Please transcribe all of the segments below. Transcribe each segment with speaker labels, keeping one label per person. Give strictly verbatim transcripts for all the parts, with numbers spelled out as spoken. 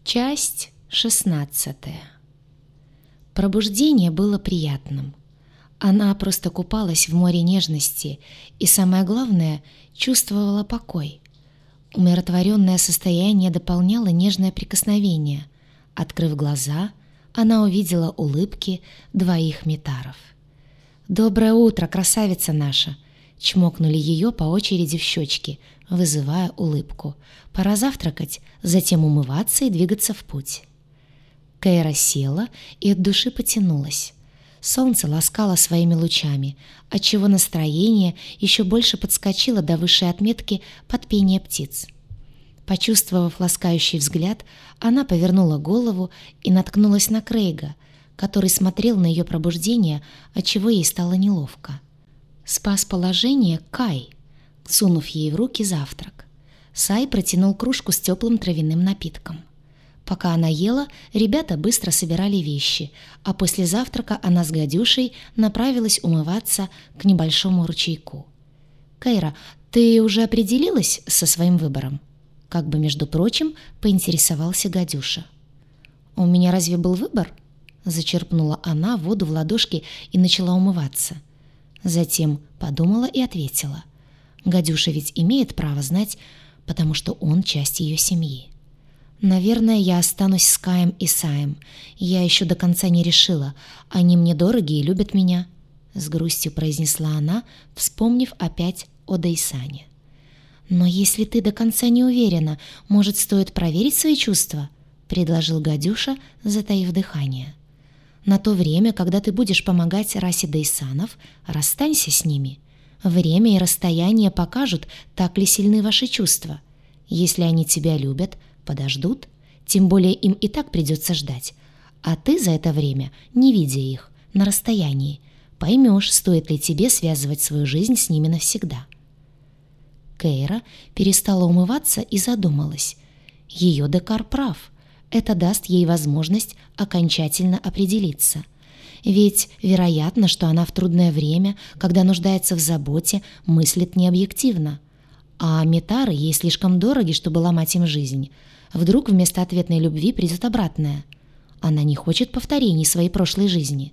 Speaker 1: Часть шестнадцатая. Пробуждение было приятным. Она просто купалась в море нежности и, самое главное, чувствовала покой. Умиротворенное состояние дополняло нежное прикосновение. Открыв глаза, она увидела улыбки двоих метаров. «Доброе утро, красавица наша!» Чмокнули ее по очереди в щечки, вызывая улыбку. Пора завтракать, затем умываться и двигаться в путь. Кейра села и от души потянулась. Солнце ласкало своими лучами, отчего настроение еще больше подскочило до высшей отметки под пение птиц. Почувствовав ласкающий взгляд, она повернула голову и наткнулась на Крейга, который смотрел на ее пробуждение, отчего ей стало неловко. Спас положение Кай, сунув ей в руки завтрак. Сай протянул кружку с теплым травяным напитком. Пока она ела, ребята быстро собирали вещи, а после завтрака она с Гадюшей направилась умываться к небольшому ручейку. «Кейра, ты уже определилась со своим выбором?» Как бы, между прочим, поинтересовался Гадюша. «У меня разве был выбор?» Зачерпнула она воду в ладошки и начала умываться. Затем подумала и ответила. Гадюша ведь имеет право знать, потому что он часть ее семьи. «Наверное, я останусь с Каем и Саем. Я еще до конца не решила. Они мне дороги и любят меня», — с грустью произнесла она, вспомнив опять о Дейсане. «Но если ты до конца не уверена, может, стоит проверить свои чувства?» — предложил Гадюша, затаив дыхание. «На то время, когда ты будешь помогать расе Дейсанов, расстанься с ними. Время и расстояние покажут, так ли сильны ваши чувства. Если они тебя любят, подождут, тем более им и так придется ждать. А ты за это время, не видя их, на расстоянии, поймешь, стоит ли тебе связывать свою жизнь с ними навсегда». Кейра перестала умываться и задумалась. Ее Декар прав. Это даст ей возможность окончательно определиться. Ведь вероятно, что она в трудное время, когда нуждается в заботе, мыслит необъективно. А метары ей слишком дороги, чтобы ломать им жизнь. Вдруг вместо ответной любви придет обратное. Она не хочет повторений своей прошлой жизни.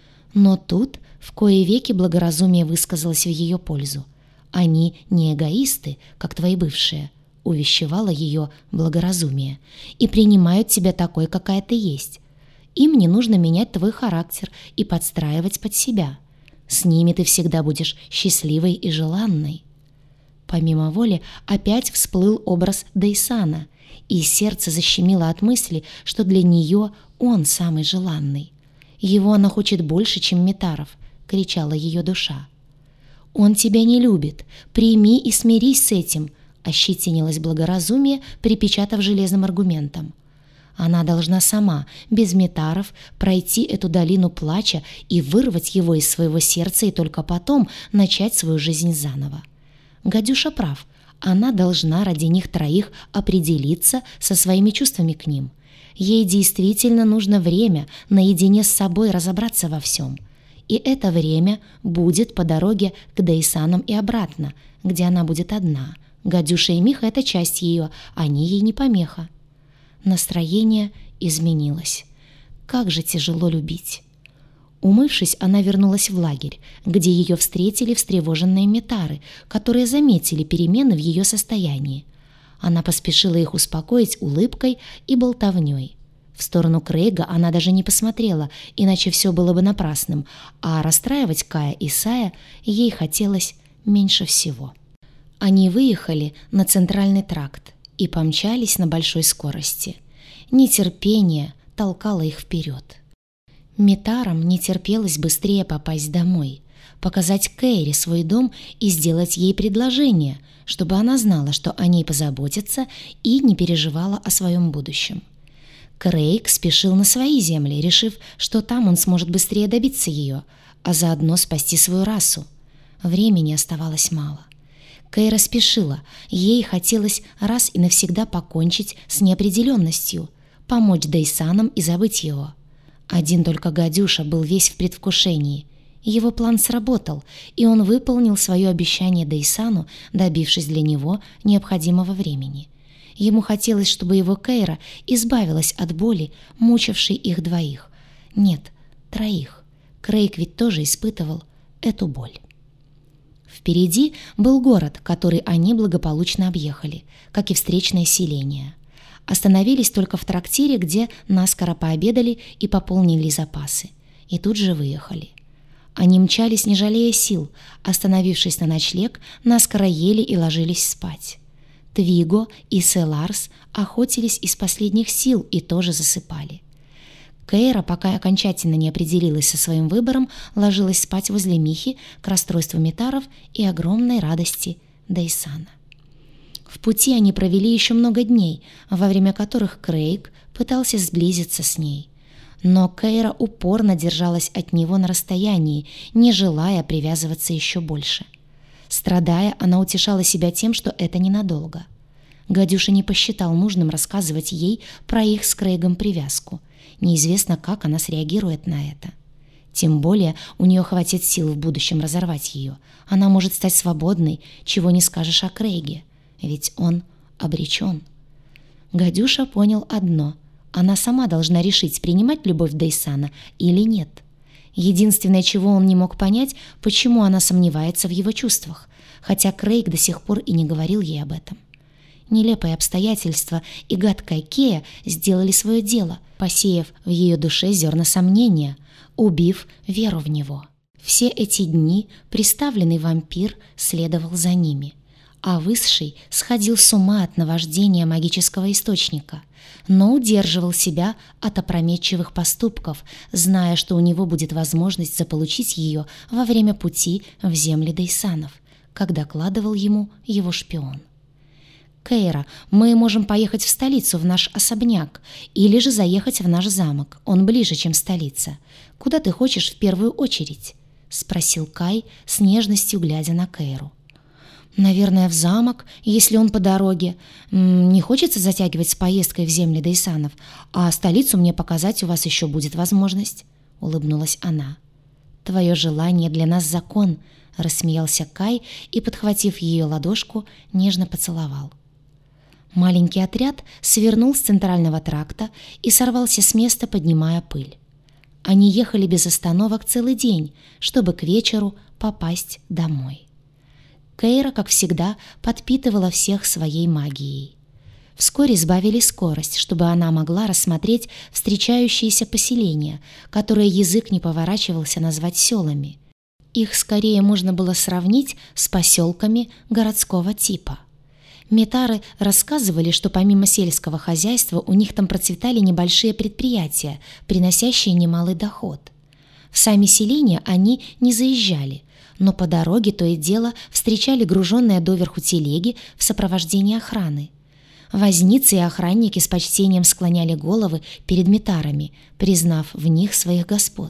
Speaker 1: Но тут в кои веки благоразумие высказалось в ее пользу. Они не эгоисты, как твои бывшие, увещевало ее благоразумие, и принимают тебя такой, какая ты есть. Им не нужно менять твой характер и подстраивать под себя. С ними ты всегда будешь счастливой и желанной. Помимо воли опять всплыл образ Дейсана, и сердце защемило от мысли, что для нее он самый желанный. Его она хочет больше, чем метаров, кричала ее душа. «Он тебя не любит. Прими и смирись с этим», — ощетинилось благоразумие, припечатав железным аргументом. Она должна сама, без метаров, пройти эту долину плача и вырвать его из своего сердца и только потом начать свою жизнь заново. Гадюша прав. Она должна ради них троих определиться со своими чувствами к ним. Ей действительно нужно время наедине с собой разобраться во всем. И это время будет по дороге к Дейсанам и обратно, где она будет одна. Гадюша и Миха — это часть ее, они ей не помеха. Настроение изменилось. Как же тяжело любить. Умывшись, она вернулась в лагерь, где ее встретили встревоженные метары, которые заметили перемены в ее состоянии. Она поспешила их успокоить улыбкой и болтовней. В сторону Крейга она даже не посмотрела, иначе все было бы напрасным, а расстраивать Кая и Сая ей хотелось меньше всего. Они выехали на центральный тракт и помчались на большой скорости. Нетерпение толкало их вперед. Метарам не терпелось быстрее попасть домой, показать Кейре свой дом и сделать ей предложение, чтобы она знала, что о ней позаботятся и не переживала о своем будущем. Крейг спешил на свои земли, решив, что там он сможет быстрее добиться ее, а заодно спасти свою расу. Времени оставалось мало. Кейра спешила, ей хотелось раз и навсегда покончить с неопределенностью, помочь Дейсанам и забыть его. Один только Гадюша был весь в предвкушении. Его план сработал, и он выполнил свое обещание Дейсану, добившись для него необходимого времени. Ему хотелось, чтобы его Кейра избавилась от боли, мучившей их двоих. Нет, троих. Крейг ведь тоже испытывал эту боль. Впереди был город, который они благополучно объехали, как и встречное селение. Остановились только в трактире, где наскоро пообедали и пополнили запасы. И тут же выехали. Они мчались, не жалея сил, остановившись на ночлег, наскоро ели и ложились спать. Твиго и Селарс охотились из последних сил и тоже засыпали. Кейра, пока окончательно не определилась со своим выбором, ложилась спать возле Михи к расстройству Митаров и огромной радости Дейсана. В пути они провели еще много дней, во время которых Крейг пытался сблизиться с ней. Но Кейра упорно держалась от него на расстоянии, не желая привязываться еще больше. Страдая, она утешала себя тем, что это ненадолго. Гадюша не посчитал нужным рассказывать ей про их с Крейгом привязку. Неизвестно, как она среагирует на это. Тем более у нее хватит сил в будущем разорвать ее. Она может стать свободной, чего не скажешь о Крейге, ведь он обречен. Гадюша понял одно: она сама должна решить, принимать любовь Дейсана или нет. Единственное, чего он не мог понять, почему она сомневается в его чувствах, хотя Крейг до сих пор и не говорил ей об этом. Нелепые обстоятельства и гадкая Кея сделали свое дело, посеяв в ее душе зерна сомнения, убив веру в него. Все эти дни приставленный вампир следовал за ними, а Высший сходил с ума от наваждения магического источника, но удерживал себя от опрометчивых поступков, зная, что у него будет возможность заполучить ее во время пути в земли Дейсанов, как докладывал ему его шпион. «Кейра, мы можем поехать в столицу, в наш особняк, или же заехать в наш замок. Он ближе, чем столица. Куда ты хочешь в первую очередь?» — спросил Кай, с нежностью глядя на Кейру. «Наверное, в замок, если он по дороге. Не хочется затягивать с поездкой в земли Дейсанов, а столицу мне показать у вас еще будет возможность», — улыбнулась она. «Твое желание для нас закон», — рассмеялся Кай и, подхватив ее ладошку, нежно поцеловал. Маленький отряд свернул с центрального тракта и сорвался с места, поднимая пыль. Они ехали без остановок целый день, чтобы к вечеру попасть домой. Кейра, как всегда, подпитывала всех своей магией. Вскоре сбавили скорость, чтобы она могла рассмотреть встречающиеся поселения, которые язык не поворачивался назвать селами. Их скорее можно было сравнить с поселками городского типа. Митары рассказывали, что помимо сельского хозяйства у них там процветали небольшие предприятия, приносящие немалый доход. В сами селения они не заезжали, но по дороге то и дело встречали груженные доверху телеги в сопровождении охраны. Возницы и охранники с почтением склоняли головы перед митарами, признав в них своих господ.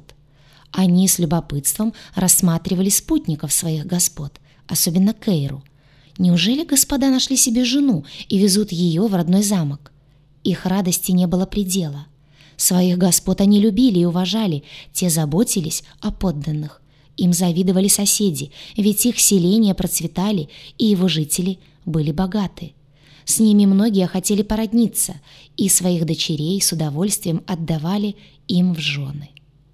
Speaker 1: Они с любопытством рассматривали спутников своих господ, особенно Кейру. Неужели господа нашли себе жену и везут ее в родной замок? Их радости не было предела. Своих господ они любили и уважали, те заботились о подданных. Им завидовали соседи, ведь их селения процветали, и его жители были богаты. С ними многие хотели породниться, и своих дочерей с удовольствием отдавали им в жены.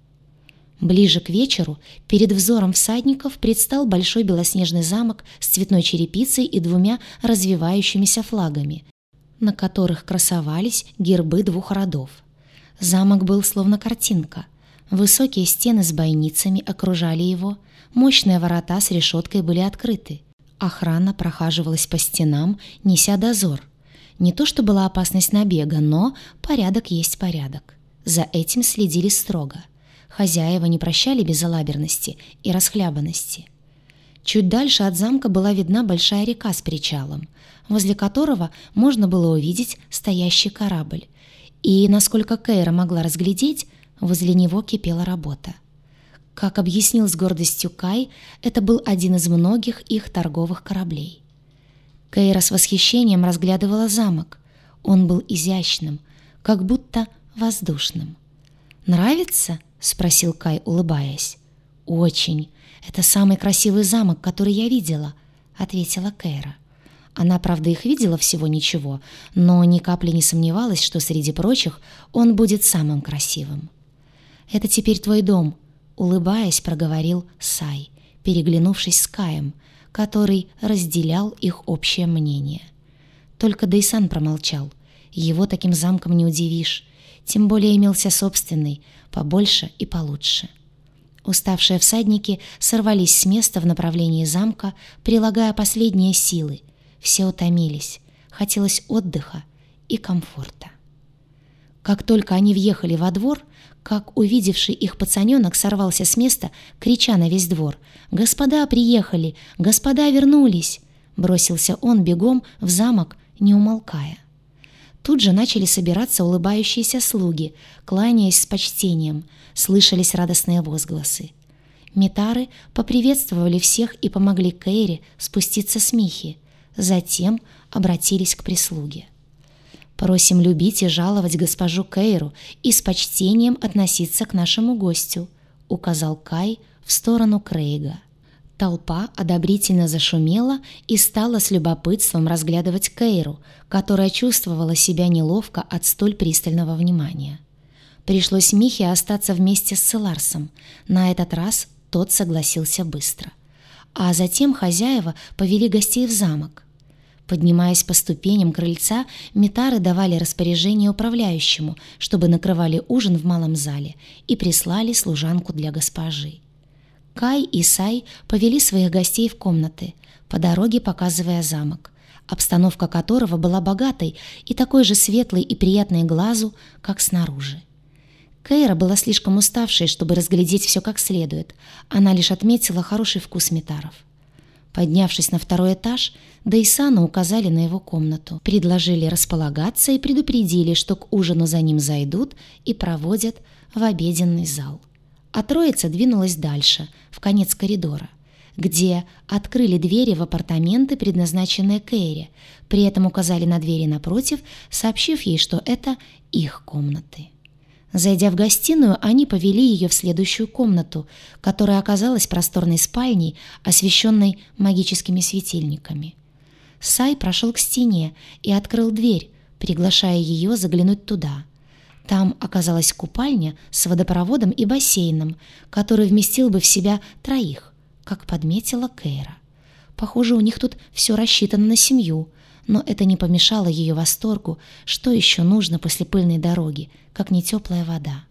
Speaker 1: Ближе к вечеру перед взором всадников предстал большой белоснежный замок с цветной черепицей и двумя развивающимися флагами, на которых красовались гербы двух родов. Замок был словно картинка. Высокие стены с бойницами окружали его, мощные ворота с решеткой были открыты. Охрана прохаживалась по стенам, неся дозор. Не то что была опасность набега, но порядок есть порядок. За этим следили строго. Хозяева не прощали безалаберности и расхлябанности. Чуть дальше от замка была видна большая река с причалом, возле которого можно было увидеть стоящий корабль. И, насколько Кейра могла разглядеть, возле него кипела работа. Как объяснил с гордостью Кай, это был один из многих их торговых кораблей. Кейра с восхищением разглядывала замок. Он был изящным, как будто воздушным. «Нравится?» — спросил Кай, улыбаясь. «Очень. Это самый красивый замок, который я видела», — ответила Кейра. Она, правда, их видела всего ничего, но ни капли не сомневалась, что среди прочих он будет самым красивым. «Это теперь твой дом», — улыбаясь, проговорил Сай, переглянувшись с Каем, который разделял их общее мнение. Только Дейсан промолчал. Его таким замком не удивишь, тем более имелся собственный, побольше и получше. Уставшие всадники сорвались с места в направлении замка, прилагая последние силы. Все утомились, хотелось отдыха и комфорта. Как только они въехали во двор, как увидевший их пацаненок сорвался с места, крича на весь двор: «Господа приехали! Господа вернулись!» Бросился он бегом в замок, не умолкая. Тут же начали собираться улыбающиеся слуги, кланяясь с почтением, слышались радостные возгласы. Митары поприветствовали всех и помогли Кейре спуститься с Михи, затем обратились к прислуге. «Просим любить и жаловать госпожу Кейру и с почтением относиться к нашему гостю», — указал Кай в сторону Крейга. Толпа одобрительно зашумела и стала с любопытством разглядывать Кейру, которая чувствовала себя неловко от столь пристального внимания. Пришлось Михе остаться вместе с Целарсом. На этот раз тот согласился быстро. А затем хозяева повели гостей в замок. Поднимаясь по ступеням крыльца, митары давали распоряжение управляющему, чтобы накрывали ужин в малом зале и прислали служанку для госпожи. Кай и Сай повели своих гостей в комнаты, по дороге показывая замок, обстановка которого была богатой и такой же светлой и приятной глазу, как снаружи. Кейра была слишком уставшей, чтобы разглядеть все как следует, она лишь отметила хороший вкус митаров. Поднявшись на второй этаж, Дейсану указали на его комнату, предложили располагаться и предупредили, что к ужину за ним зайдут и проводят в обеденный зал. А троица двинулась дальше, в конец коридора, где открыли двери в апартаменты, предназначенные Кейре, при этом указали на двери напротив, сообщив ей, что это их комнаты. Зайдя в гостиную, они повели ее в следующую комнату, которая оказалась просторной спальней, освещенной магическими светильниками. Сай прошел к стене и открыл дверь, приглашая ее заглянуть туда. Там оказалась купальня с водопроводом и бассейном, который вместил бы в себя троих, как подметила Кейра. Похоже, у них тут все рассчитано на семью, но это не помешало ее восторгу, что еще нужно после пыльной дороги, как не теплая вода.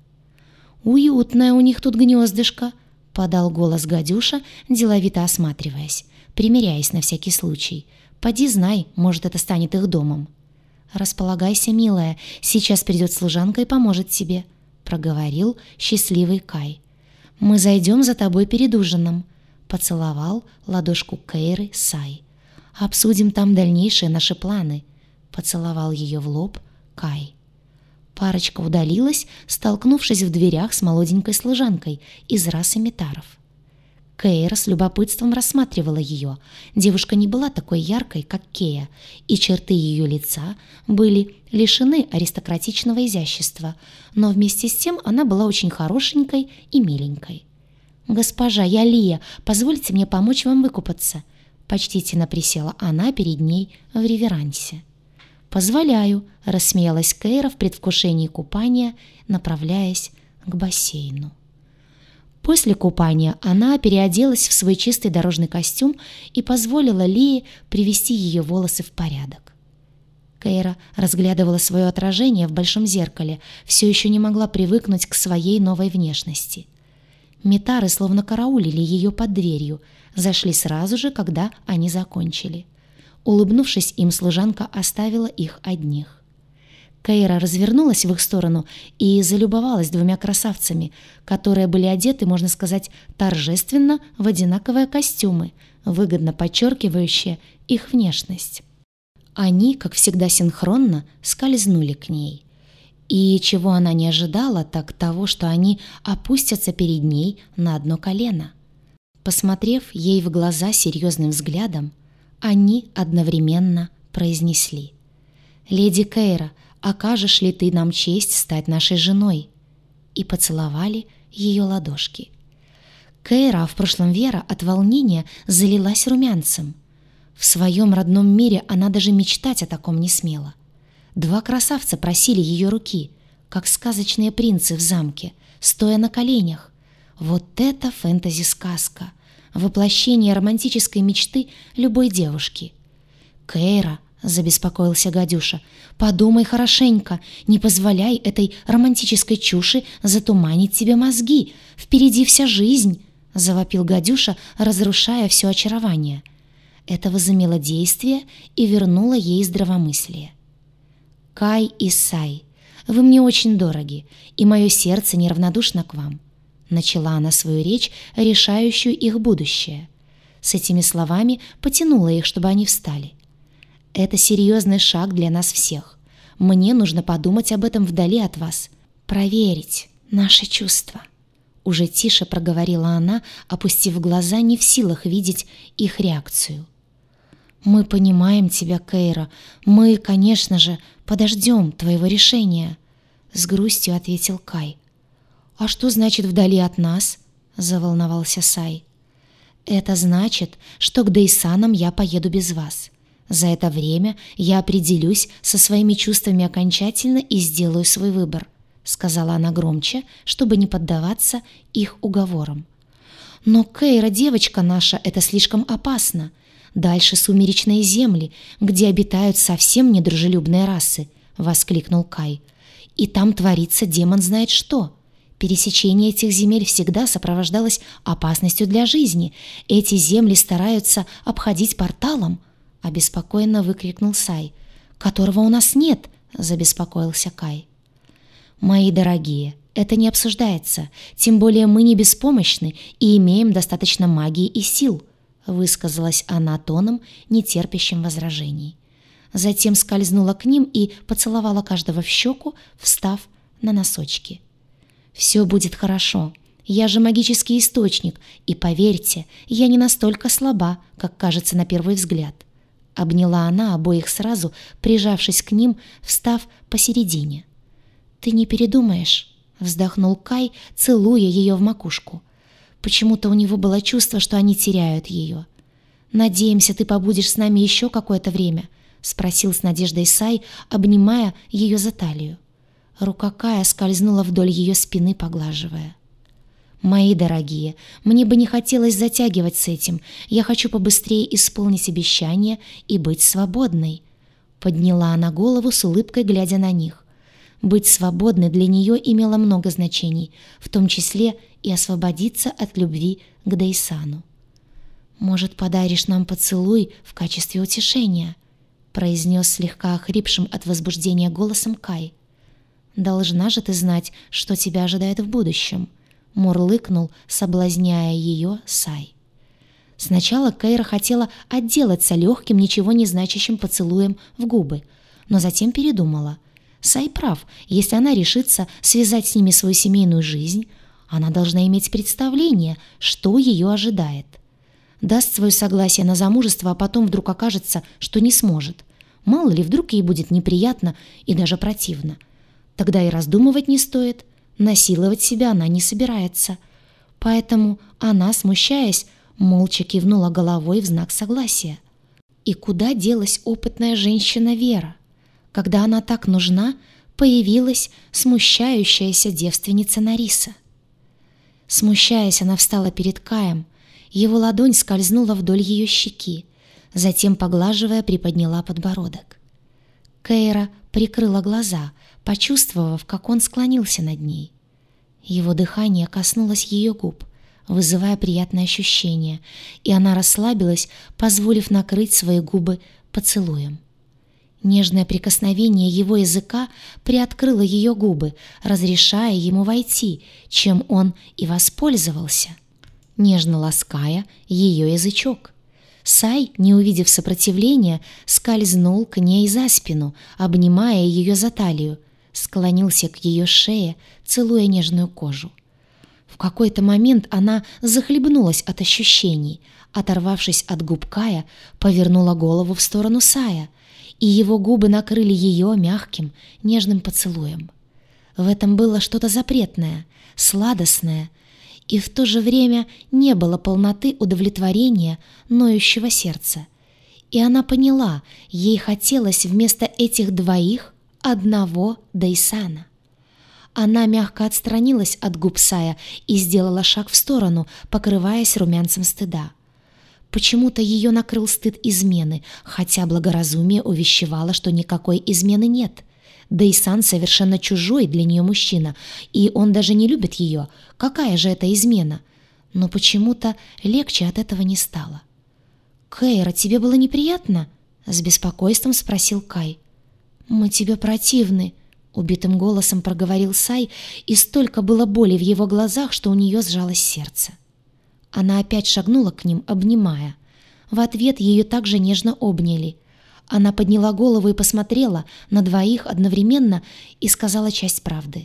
Speaker 1: «Уютное у них тут гнездышко», — подал голос Гадюша, деловито осматриваясь, примеряясь на всякий случай. «Поди знай, может, это станет их домом». «Располагайся, милая, сейчас придет служанка и поможет тебе», — проговорил счастливый Кай. «Мы зайдем за тобой перед ужином», — поцеловал ладошку Кейры Сай. «Обсудим там дальнейшие наши планы», — поцеловал ее в лоб Кай. Парочка удалилась, столкнувшись в дверях с молоденькой служанкой из расы митаров. Кейра с любопытством рассматривала ее. Девушка не была такой яркой, как Кея, и черты ее лица были лишены аристократичного изящества, но вместе с тем она была очень хорошенькой и миленькой. «Госпожа, я Лия, позвольте мне помочь вам выкупаться», — почтительно присела она перед ней в реверансе. «Позволяю», — рассмеялась Кейра в предвкушении купания, направляясь к бассейну. После купания она переоделась в свой чистый дорожный костюм и позволила Лии привести ее волосы в порядок. Кейра разглядывала свое отражение в большом зеркале, все еще не могла привыкнуть к своей новой внешности. Митары словно караулили ее под дверью, зашли сразу же, когда они закончили. Улыбнувшись им, служанка оставила их одних. Кейра развернулась в их сторону и залюбовалась двумя красавцами, которые были одеты, можно сказать, торжественно в одинаковые костюмы, выгодно подчеркивающие их внешность. Они, как всегда синхронно, скользнули к ней. И чего она не ожидала, так того, что они опустятся перед ней на одно колено. Посмотрев ей в глаза серьезным взглядом, они одновременно произнесли: «Леди Кейра, окажешь ли ты нам честь стать нашей женой?» И поцеловали ее ладошки. Кейра, а в прошлом Вера, от волнения залилась румянцем. В своем родном мире она даже мечтать о таком не смела. Два красавца просили ее руки, как сказочные принцы в замке, стоя на коленях. Вот это фэнтези-сказка, воплощение романтической мечты любой девушки. «Кейра», — забеспокоился Гадюша, — «подумай хорошенько, не позволяй этой романтической чуши затуманить тебе мозги. Впереди вся жизнь», — завопил Гадюша, разрушая все очарование. Это возымело действие и вернуло ей здравомыслие. «Кай и Сай, вы мне очень дороги, и мое сердце неравнодушно к вам», — начала она свою речь, решающую их будущее. С этими словами потянула их, чтобы они встали. «Это серьезный шаг для нас всех. Мне нужно подумать об этом вдали от вас, проверить наши чувства». Уже тише проговорила она, опустив глаза, не в силах видеть их реакцию. «Мы понимаем тебя, Кейра. Мы, конечно же, подождем твоего решения», — с грустью ответил Кай. «А что значит вдали от нас?» — заволновался Сай. «Это значит, что к Дейсанам я поеду без вас. За это время я определюсь со своими чувствами окончательно и сделаю свой выбор», — сказала она громче, чтобы не поддаваться их уговорам. «Но, Кейра, девочка наша, это слишком опасно. Дальше сумеречные земли, где обитают совсем недружелюбные расы», — воскликнул Кай. «И там творится демон знает что. Пересечение этих земель всегда сопровождалось опасностью для жизни. Эти земли стараются обходить порталом», — обеспокоенно выкрикнул Сай. «Которого у нас нет», — забеспокоился Кай. «Мои дорогие, это не обсуждается, тем более мы не беспомощны и имеем достаточно магии и сил», — высказалась она тоном, не терпящим возражений. Затем скользнула к ним и поцеловала каждого в щеку, встав на носочки. «Все будет хорошо. Я же магический источник, и, поверьте, я не настолько слаба, как кажется на первый взгляд». Обняла она обоих сразу, прижавшись к ним, встав посередине. «Ты не передумаешь?» — вздохнул Кай, целуя ее в макушку. Почему-то у него было чувство, что они теряют ее. «Надеемся, ты побудешь с нами еще какое-то время?» — спросил с надеждой Сай, обнимая ее за талию. Рука Кая скользнула вдоль ее спины, поглаживая. «Мои дорогие, мне бы не хотелось затягивать с этим. Я хочу побыстрее исполнить обещание и быть свободной», — подняла она голову с улыбкой, глядя на них. Быть свободной для нее имело много значений, в том числе и освободиться от любви к Дейсану. «Может, подаришь нам поцелуй в качестве утешения?» — произнес слегка охрипшим от возбуждения голосом Кай. «Должна же ты знать, что тебя ожидает в будущем», — мурлыкнул, соблазняя ее Сай. Сначала Кейра хотела отделаться легким, ничего не значащим поцелуем в губы, но затем передумала. Сай прав, если она решится связать с ними свою семейную жизнь, она должна иметь представление, что ее ожидает. Даст свое согласие на замужество, а потом вдруг окажется, что не сможет. Мало ли, вдруг ей будет неприятно и даже противно. Тогда и раздумывать не стоит, насиловать себя она не собирается. Поэтому она, смущаясь, молча кивнула головой в знак согласия. И куда делась опытная женщина Вера? Когда она так нужна, появилась смущающаяся девственница Нариса. Смущаясь, она встала перед Каем, его ладонь скользнула вдоль ее щеки, затем, поглаживая, приподняла подбородок. Кейра прикрыла глаза, почувствовав, как он склонился над ней. Его дыхание коснулось ее губ, вызывая приятное ощущение, и она расслабилась, позволив накрыть свои губы поцелуем. Нежное прикосновение его языка приоткрыло ее губы, разрешая ему войти, чем он и воспользовался, нежно лаская ее язычок. Сай, не увидев сопротивления, скользнул к ней за спину, обнимая ее за талию, склонился к ее шее, целуя нежную кожу. В какой-то момент она захлебнулась от ощущений, оторвавшись от губ Кая, повернула голову в сторону Сая, и его губы накрыли ее мягким, нежным поцелуем. В этом было что-то запретное, сладостное, и в то же время не было полноты удовлетворения ноющего сердца. И она поняла, ей хотелось вместо этих двоих одного Дейсана. Она мягко отстранилась от губ Сая и сделала шаг в сторону, покрываясь румянцем стыда. Почему-то ее накрыл стыд измены, хотя благоразумие увещевало, что никакой измены нет. Дейсан совершенно чужой для нее мужчина, и он даже не любит ее. Какая же это измена? Но почему-то легче от этого не стало. «Кейра, тебе было неприятно?» — с беспокойством спросил Кай. «Мы тебе противны», — убитым голосом проговорил Сай, и столько было боли в его глазах, что у нее сжалось сердце. Она опять шагнула к ним, обнимая. В ответ ее также нежно обняли. Она подняла голову и посмотрела на двоих одновременно и сказала часть правды.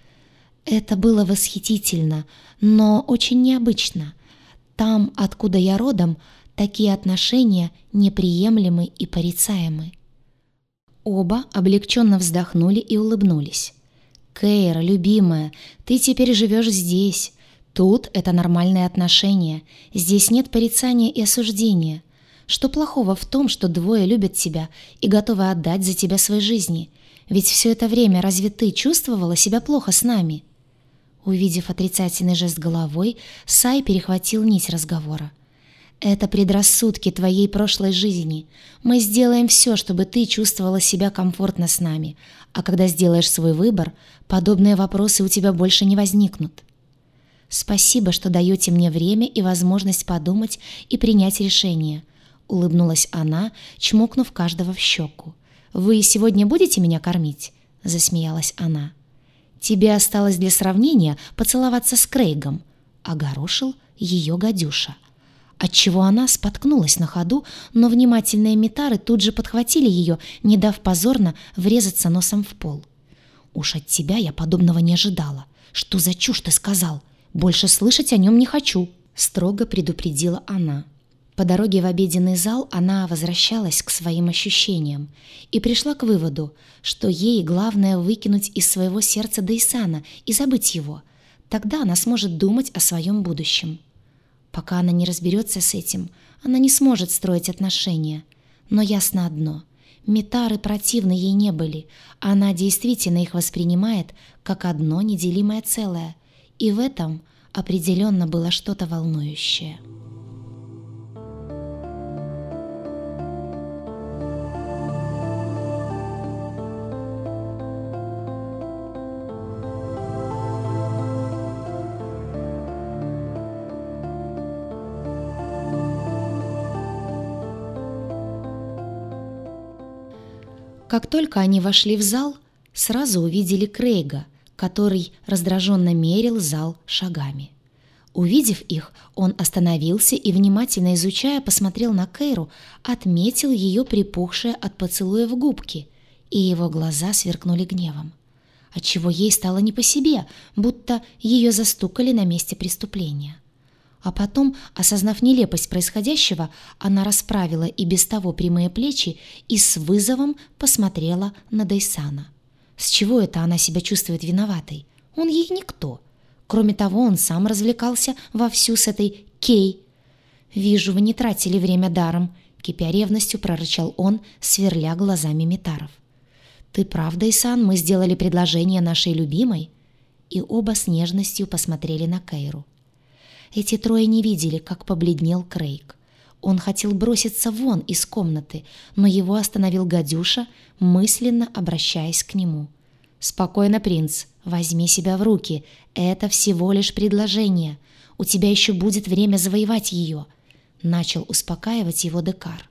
Speaker 1: «Это было восхитительно, но очень необычно. Там, откуда я родом, такие отношения неприемлемы и порицаемы». Оба облегченно вздохнули и улыбнулись. «Кейра, любимая, ты теперь живешь здесь. Тут это нормальные отношения. Здесь нет порицания и осуждения. Что плохого в том, что двое любят тебя и готовы отдать за тебя свои жизни? Ведь все это время разве ты чувствовала себя плохо с нами?» Увидев отрицательный жест головой, Сай перехватил нить разговора. «Это предрассудки твоей прошлой жизни. Мы сделаем все, чтобы ты чувствовала себя комфортно с нами, а когда сделаешь свой выбор, подобные вопросы у тебя больше не возникнут. Спасибо, что даете мне время и возможность подумать и принять решение», — улыбнулась она, чмокнув каждого в щеку. «Вы сегодня будете меня кормить?» — засмеялась она. «Тебе осталось для сравнения поцеловаться с Крейгом», — огорошил ее гадюша. Отчего она споткнулась на ходу, но внимательные метары тут же подхватили ее, не дав позорно врезаться носом в пол. «Уж от тебя я подобного не ожидала. Что за чушь ты сказал? Больше слышать о нем не хочу», — строго предупредила она. По дороге в обеденный зал она возвращалась к своим ощущениям и пришла к выводу, что ей главное выкинуть из своего сердца Дейсана и забыть его. Тогда она сможет думать о своем будущем. Пока она не разберется с этим, она не сможет строить отношения. Но ясно одно — метары противны ей не были, а она действительно их воспринимает как одно неделимое целое. И в этом определенно было что-то волнующее. Как только они вошли в зал, сразу увидели Крейга, который раздраженно мерил зал шагами. Увидев их, он остановился и, внимательно изучая, посмотрел на Кейру, отметил ее припухшие от поцелуя в губки, и его глаза сверкнули гневом. Отчего ей стало не по себе, будто ее застукали на месте преступления. А потом, осознав нелепость происходящего, она расправила и без того прямые плечи и с вызовом посмотрела на Дейсана. С чего это она себя чувствует виноватой? Он ей никто. Кроме того, он сам развлекался вовсю с этой Кей. «Вижу, вы не тратили время даром», — кипя ревностью прорычал он, сверля глазами метаров. «Ты прав, Дейсан, мы сделали предложение нашей любимой?» И оба с нежностью посмотрели на Кейру. Эти трое не видели, как побледнел Крейг. Он хотел броситься вон из комнаты, но его остановил гадюша, мысленно обращаясь к нему. «Спокойно, принц, возьми себя в руки. Это всего лишь предложение. У тебя еще будет время завоевать ее», — начал успокаивать его Декар.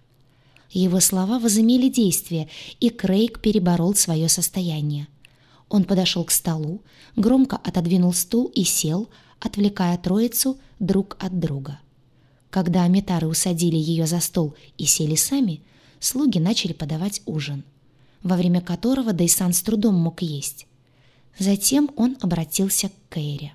Speaker 1: Его слова возымели действие, и Крейг переборол свое состояние. Он подошел к столу, громко отодвинул стул и сел, отвлекая троицу друг от друга. Когда метары усадили ее за стол и сели сами, слуги начали подавать ужин, во время которого Дейсан с трудом мог есть. Затем он обратился к Кейре.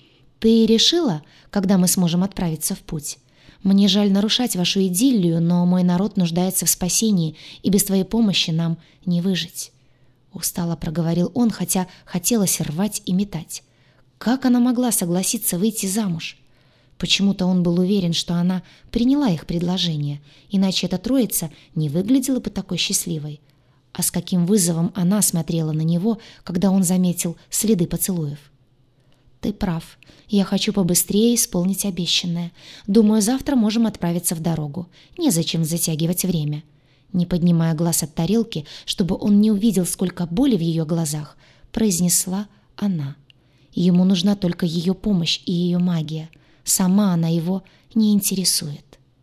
Speaker 1: «Ты решила, когда мы сможем отправиться в путь? Мне жаль нарушать вашу идиллию, но мой народ нуждается в спасении, и без твоей помощи нам не выжить». Устало проговорил он, хотя хотелось рвать и метать. Как она могла согласиться выйти замуж? Почему-то он был уверен, что она приняла их предложение, иначе эта троица не выглядела бы такой счастливой. А с каким вызовом она смотрела на него, когда он заметил следы поцелуев. «Ты прав. Я хочу побыстрее исполнить обещанное. Думаю, завтра можем отправиться в дорогу. Незачем затягивать время». Не поднимая глаз от тарелки, чтобы он не увидел, сколько боли в ее глазах, произнесла она. Ему нужна только ее помощь и ее магия. Сама она его не интересует.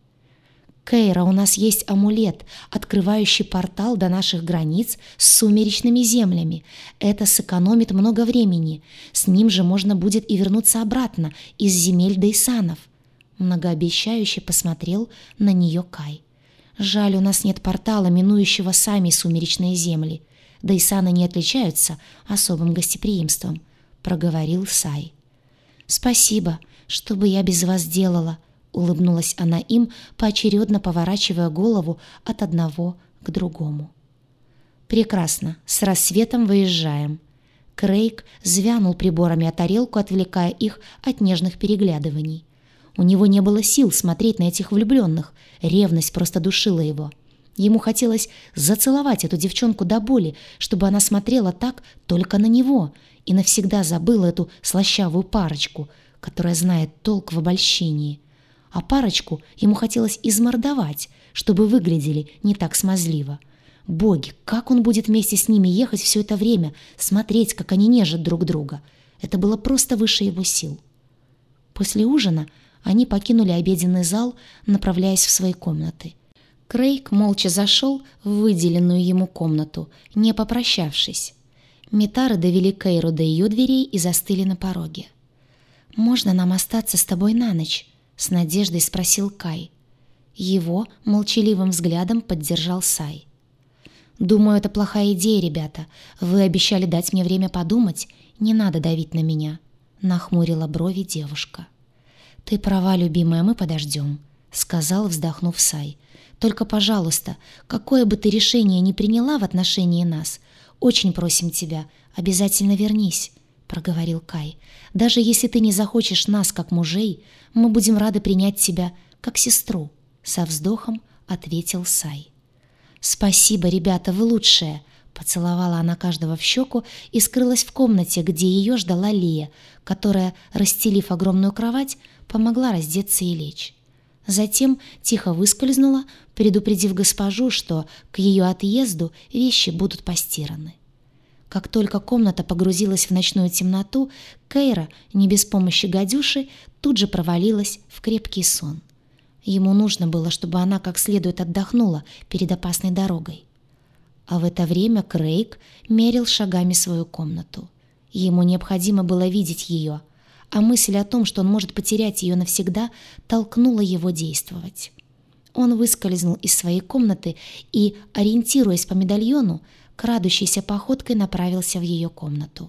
Speaker 1: «Кейра, у нас есть амулет, открывающий портал до наших границ с сумеречными землями. Это сэкономит много времени. С ним же можно будет и вернуться обратно из земель Дейсанов». Многообещающе посмотрел на нее Кай. «Жаль, у нас нет портала, минующего сами сумеречные земли. Дейсаны не отличаются особым гостеприимством», — проговорил Сай. «Спасибо, что бы я без вас делала?» Улыбнулась она им, поочередно поворачивая голову от одного к другому. «Прекрасно, с рассветом выезжаем». Крейг звянул приборами о тарелку, отвлекая их от нежных переглядываний. У него не было сил смотреть на этих влюбленных, ревность просто душила его. Ему хотелось зацеловать эту девчонку до боли, чтобы она смотрела так только на него и навсегда забыла эту слащавую парочку, которая знает толк в обольщении. А парочку ему хотелось измордовать, чтобы выглядели не так смазливо. Боги, как он будет вместе с ними ехать все это время, смотреть, как они нежат друг друга. Это было просто выше его сил. После ужина они покинули обеденный зал, направляясь в свои комнаты. Крейг молча зашел в выделенную ему комнату, не попрощавшись. Митары довели Кейру до ее дверей и застыли на пороге. «Можно нам остаться с тобой на ночь?» — с надеждой спросил Кай. Его молчаливым взглядом поддержал Сай. «Думаю, это плохая идея, ребята. Вы обещали дать мне время подумать. Не надо давить на меня», — нахмурила брови девушка. «Ты права, любимая, мы подождем», — сказал, вздохнув Сай. «Только, пожалуйста, какое бы ты решение ни приняла в отношении нас, очень просим тебя, обязательно вернись», — проговорил Кай. «Даже если ты не захочешь нас как мужей, мы будем рады принять тебя как сестру», — со вздохом ответил Сай. «Спасибо, ребята, вы лучшие», — поцеловала она каждого в щеку и скрылась в комнате, где ее ждала Лия, которая, расстелив огромную кровать, помогла раздеться и лечь. Затем тихо выскользнула, предупредив госпожу, что к ее отъезду вещи будут постираны. Как только комната погрузилась в ночную темноту, Кейра, не без помощи гадюши, тут же провалилась в крепкий сон. Ему нужно было, чтобы она как следует отдохнула перед опасной дорогой. А в это время Крейг мерил шагами свою комнату. Ему необходимо было видеть ее, а мысль о том, что он может потерять ее навсегда, толкнула его действовать. Он выскользнул из своей комнаты и, ориентируясь по медальону, крадущейся походкой направился в ее комнату.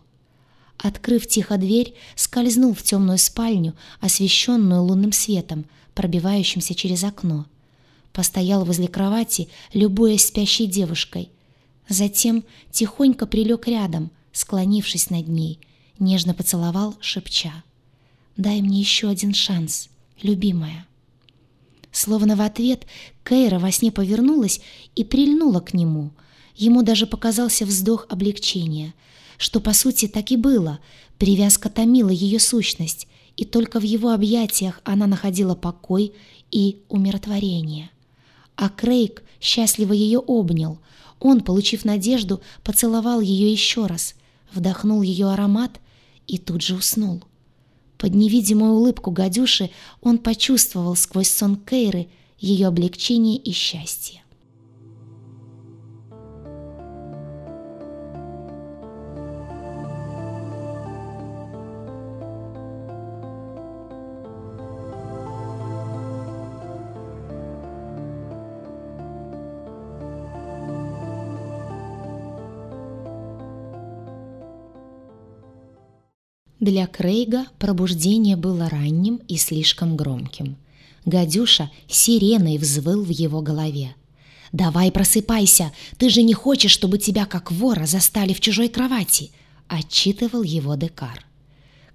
Speaker 1: Открыв тихо дверь, скользнул в темную спальню, освещенную лунным светом, пробивающимся через окно. Постоял возле кровати, любуясь спящей девушкой. Затем тихонько прилег рядом, склонившись над ней, нежно поцеловал, шепча: «Дай мне еще один шанс, любимая». Словно в ответ Кейра во сне повернулась и прильнула к нему. Ему даже показался вздох облегчения, что по сути так и было. Привязка томила ее сущность, и только в его объятиях она находила покой и умиротворение. А Крейг счастливо ее обнял. Он, получив надежду, поцеловал ее еще раз, вдохнул ее аромат и тут же уснул. Под невидимую улыбку гадюши он почувствовал сквозь сон Кейры ее облегчение и счастье. Для Крейга пробуждение было ранним и слишком громким. Гадюша сиреной взвыл в его голове. «Давай просыпайся, ты же не хочешь, чтобы тебя как вора застали в чужой кровати», — отчитывал его Декар.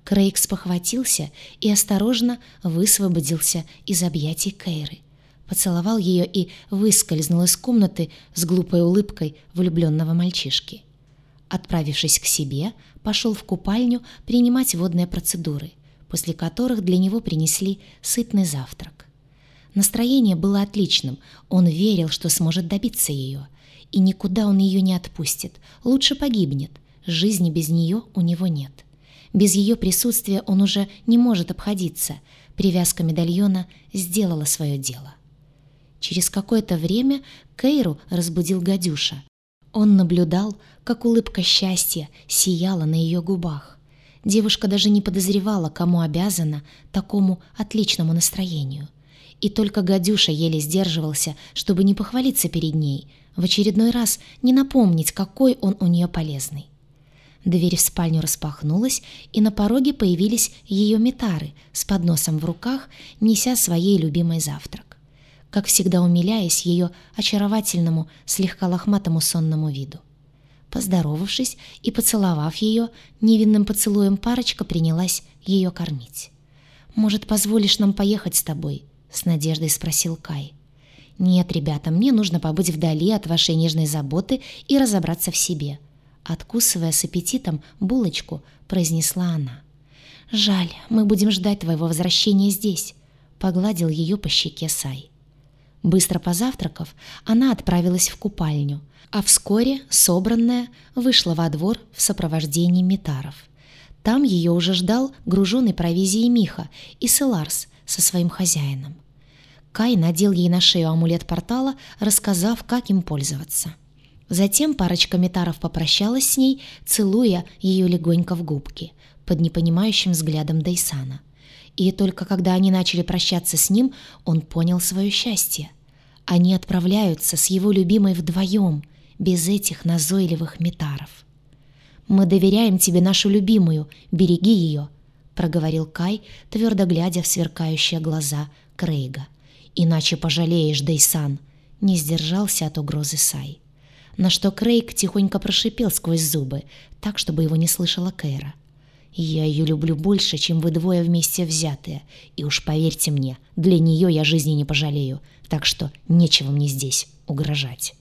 Speaker 1: Крейг спохватился и осторожно высвободился из объятий Кейры, поцеловал ее и выскользнул из комнаты с глупой улыбкой влюбленного мальчишки. Отправившись к себе, пошел в купальню принимать водные процедуры, после которых для него принесли сытный завтрак. Настроение было отличным, он верил, что сможет добиться ее, и никуда он ее не отпустит, лучше погибнет, жизни без нее у него нет. Без ее присутствия он уже не может обходиться, привязка медальона сделала свое дело. Через какое-то время Кейру разбудил Гадюша. Он наблюдал, как улыбка счастья сияла на ее губах. Девушка даже не подозревала, кому обязана такому отличному настроению. И только Гадюша еле сдерживался, чтобы не похвалиться перед ней, в очередной раз не напомнить, какой он у нее полезный. Дверь в спальню распахнулась, и на пороге появились ее митары с подносом в руках, неся своей любимой завтрак, как всегда умиляясь ее очаровательному, слегка лохматому сонному виду. Поздоровавшись и поцеловав ее, невинным поцелуем парочка принялась ее кормить. «Может, позволишь нам поехать с тобой?» — с надеждой спросил Кай. «Нет, ребята, мне нужно побыть вдали от вашей нежной заботы и разобраться в себе», — откусывая с аппетитом булочку, произнесла она. «Жаль, мы будем ждать твоего возвращения здесь», — погладил ее по щеке Сай. Быстро позавтракав, она отправилась в купальню, а вскоре, собранная, вышла во двор в сопровождении митаров. Там ее уже ждал груженный провизией Миха и Селарс со своим хозяином. Кай надел ей на шею амулет портала, рассказав, как им пользоваться. Затем парочка митаров попрощалась с ней, целуя ее легонько в губки, под непонимающим взглядом Дейсана. И только когда они начали прощаться с ним, он понял свое счастье. Они отправляются с его любимой вдвоем, без этих назойливых митаров. «Мы доверяем тебе нашу любимую, береги ее», — проговорил Кай, твердо глядя в сверкающие глаза Крейга. «Иначе пожалеешь, Дейсан», — не сдержался от угрозы Сай. На что Крейг тихонько прошипел сквозь зубы, так, чтобы его не слышала Кейра. «Я ее люблю больше, чем вы двое вместе взятые, и уж поверьте мне, для нее я жизни не пожалею, так что нечего мне здесь угрожать».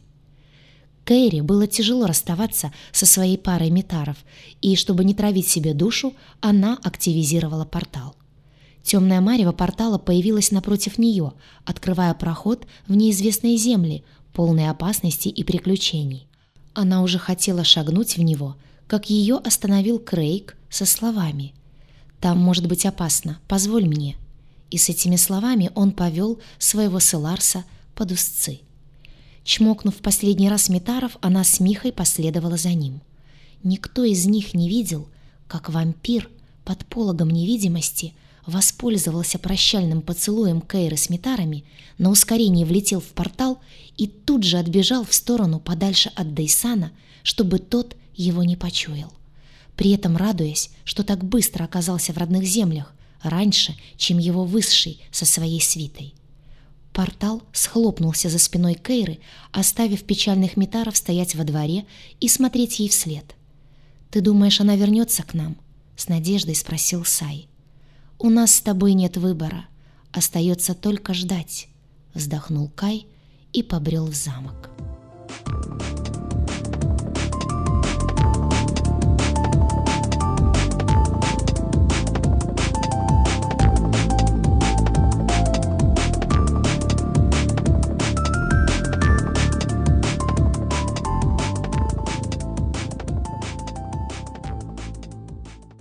Speaker 1: Кейре было тяжело расставаться со своей парой митаров, и, чтобы не травить себе душу, она активизировала портал. Темная марево портала появилась напротив нее, открывая проход в неизвестные земли, полные опасностей и приключений. Она уже хотела шагнуть в него, как ее остановил Крейг со словами: «Там может быть опасно, позволь мне». И с этими словами он повел своего Селарса под узцы. Чмокнув в последний раз митаров, она с Михой последовала за ним. Никто из них не видел, как вампир под пологом невидимости воспользовался прощальным поцелуем Кейры с митарами, на ускорении влетел в портал и тут же отбежал в сторону подальше от Дейсана, чтобы тот его не почуял, при этом радуясь, что так быстро оказался в родных землях, раньше, чем его высший со своей свитой. Портал схлопнулся за спиной Кейры, оставив печальных митаров стоять во дворе и смотреть ей вслед. «Ты думаешь, она вернется к нам?» — с надеждой спросил Сай. «У нас с тобой нет выбора. Остается только ждать», — вздохнул Кай и побрел в замок.